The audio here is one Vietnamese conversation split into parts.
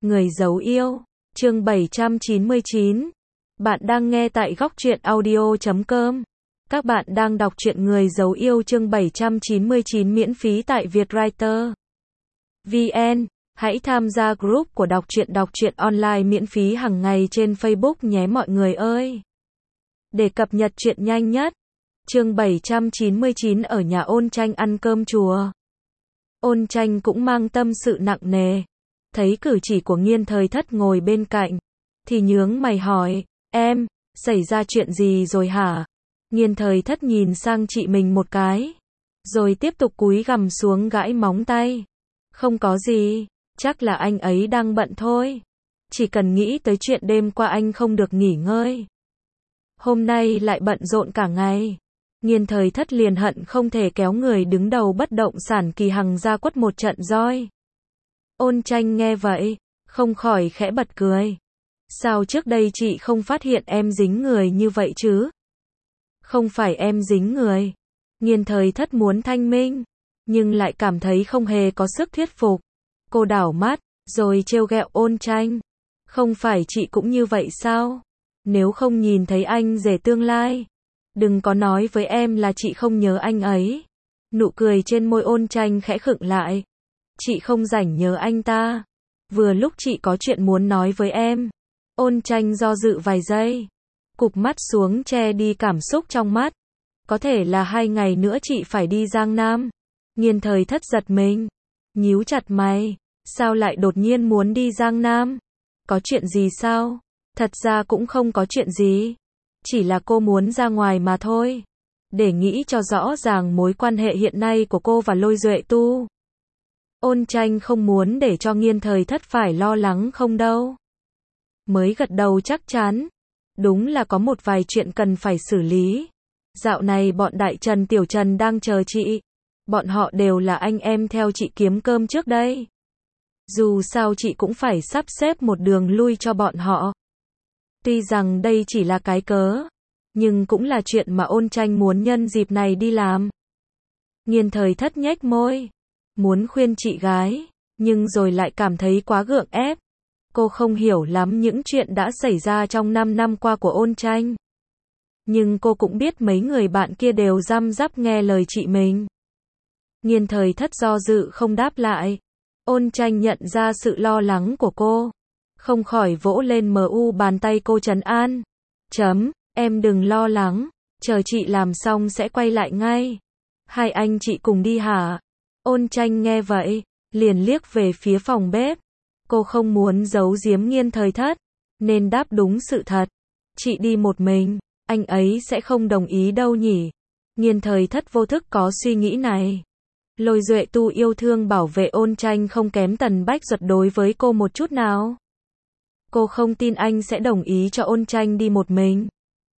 Người dấu yêu, chương 799. Bạn đang nghe tại góc truyện audio.com. Các bạn đang đọc truyện Người dấu yêu chương 799 miễn phí tại Vietwriter VN. Hãy tham gia group của đọc truyện online miễn phí hàng ngày trên Facebook nhé mọi người ơi. Để cập nhật truyện nhanh nhất. Chương 799 ở nhà Ôn Tranh ăn cơm chùa. Ôn Tranh cũng mang tâm sự nặng nề. Thấy cử chỉ của Nghiên Thời Thất ngồi bên cạnh, thì nhướng mày hỏi, em, xảy ra chuyện gì rồi hả? Nghiên Thời Thất nhìn sang chị mình một cái, rồi tiếp tục cúi gằm xuống gãi móng tay. Không có gì, chắc là anh ấy đang bận thôi. Chỉ cần nghĩ tới chuyện đêm qua anh không được nghỉ ngơi. Hôm nay lại bận rộn cả ngày. Nghiên Thời Thất liền hận không thể kéo người đứng đầu bất động sản Kỳ Hằng ra quất một trận roi. Ôn Tranh nghe vậy, không khỏi khẽ bật cười. Sao trước đây chị không phát hiện em dính người như vậy chứ? Không phải em dính người. Nghiên Thời Thất muốn thanh minh, nhưng lại cảm thấy không hề có sức thuyết phục. Cô đảo mắt, rồi trêu ghẹo Ôn Tranh. Không phải chị cũng như vậy sao? Nếu không nhìn thấy anh rể tương lai, đừng có nói với em là chị không nhớ anh ấy. Nụ cười trên môi Ôn Tranh khẽ khựng lại. Chị không rảnh nhớ anh ta. Vừa lúc chị có chuyện muốn nói với em. Ôn Tranh do dự vài giây, cụp mắt xuống che đi cảm xúc trong mắt. Có thể là 2 ngày nữa chị phải đi Giang Nam. Nghiên Thời Thất giật mình, nhíu chặt mày. Sao lại đột nhiên muốn đi Giang Nam? Có chuyện gì sao? Thật ra cũng không có chuyện gì. Chỉ là cô muốn ra ngoài mà thôi. Để nghĩ cho rõ ràng mối quan hệ hiện nay của cô và Lôi Duệ Tu. Ôn Tranh không muốn để cho Nghiên Thời Thất phải lo lắng không đâu. Mới gật đầu chắc chắn. Đúng là có một vài chuyện cần phải xử lý. Dạo này bọn Đại Trần Tiểu Trần đang chờ chị. Bọn họ đều là anh em theo chị kiếm cơm trước đây. Dù sao chị cũng phải sắp xếp một đường lui cho bọn họ. Tuy rằng đây chỉ là cái cớ, nhưng cũng là chuyện mà Ôn Tranh muốn nhân dịp này đi làm. Nghiên Thời Thất nhếch môi, muốn khuyên chị gái, nhưng rồi lại cảm thấy quá gượng ép. Cô không hiểu lắm những chuyện đã xảy ra trong 5 năm qua của Ôn Tranh. Nhưng cô cũng biết mấy người bạn kia đều răm rắp nghe lời chị mình. Nghiên Thời Thất do dự không đáp lại. Ôn Tranh nhận ra sự lo lắng của cô, không khỏi vỗ lên bàn tay cô trấn an. Em đừng lo lắng, chờ chị làm xong sẽ quay lại ngay. Hai anh chị cùng đi hả? Ôn Tranh nghe vậy, liền liếc về phía phòng bếp. Cô không muốn giấu giếm Nghiên Thời Thất, nên đáp đúng sự thật. Chị đi một mình, anh ấy sẽ không đồng ý đâu nhỉ? Nghiên Thời Thất vô thức có suy nghĩ này. Lôi Duệ Tu yêu thương bảo vệ Ôn Tranh không kém Tần Bách Duật đối với cô một chút nào. Cô không tin anh sẽ đồng ý cho Ôn Tranh đi một mình.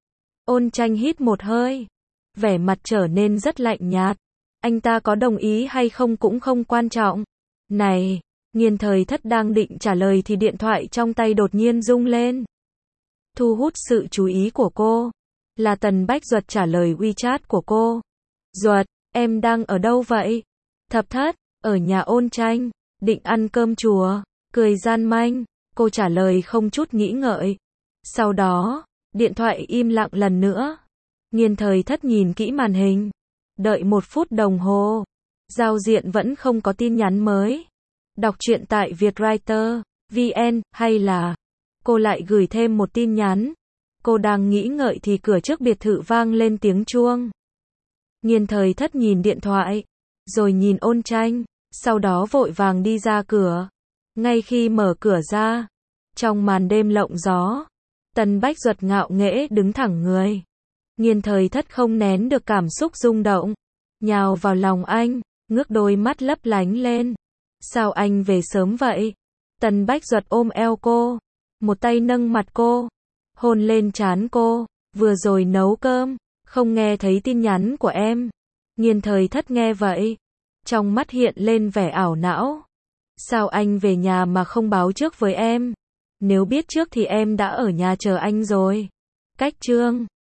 Ôn Tranh hít một hơi, vẻ mặt trở nên rất lạnh nhạt. Anh ta có đồng ý hay không cũng không quan trọng. Này, Nghiên Thời Thất đang định trả lời thì điện thoại trong tay đột nhiên rung lên. Thu hút sự chú ý của cô, là Tần Bách Duật trả lời WeChat của cô. Duật, em đang ở đâu vậy? Thập Thất, ở nhà Ôn Tranh, định ăn cơm chùa, cười gian manh, cô trả lời không chút nghĩ ngợi. Sau đó, điện thoại im lặng lần nữa. Nghiên Thời Thất nhìn kỹ màn hình, đợi 1 phút đồng hồ, giao diện vẫn không có tin nhắn mới. Đọc truyện tại Vietwriter VN, hay là cô lại gửi thêm một tin nhắn. Cô đang nghĩ ngợi thì cửa trước biệt thự vang lên tiếng chuông. Nghiên Thời Thất nhìn điện thoại, rồi nhìn Ôn Tranh, sau đó vội vàng đi ra cửa. Ngay khi mở cửa ra, trong màn đêm lộng gió, Tần Bách Duật ngạo nghễ đứng thẳng người. Nghiên Thời Thất không nén được cảm xúc rung động, nhào vào lòng anh, ngước đôi mắt lấp lánh lên. Sao anh về sớm vậy? Tần Bách Duật ôm eo cô, một tay nâng mặt cô, hôn lên trán cô. Vừa rồi nấu cơm, không nghe thấy tin nhắn của em. Nghiên Thời Thất nghe vậy, trong mắt hiện lên vẻ ảo não. Sao anh về nhà mà không báo trước với em? Nếu biết trước thì em đã ở nhà chờ anh rồi. Cách chương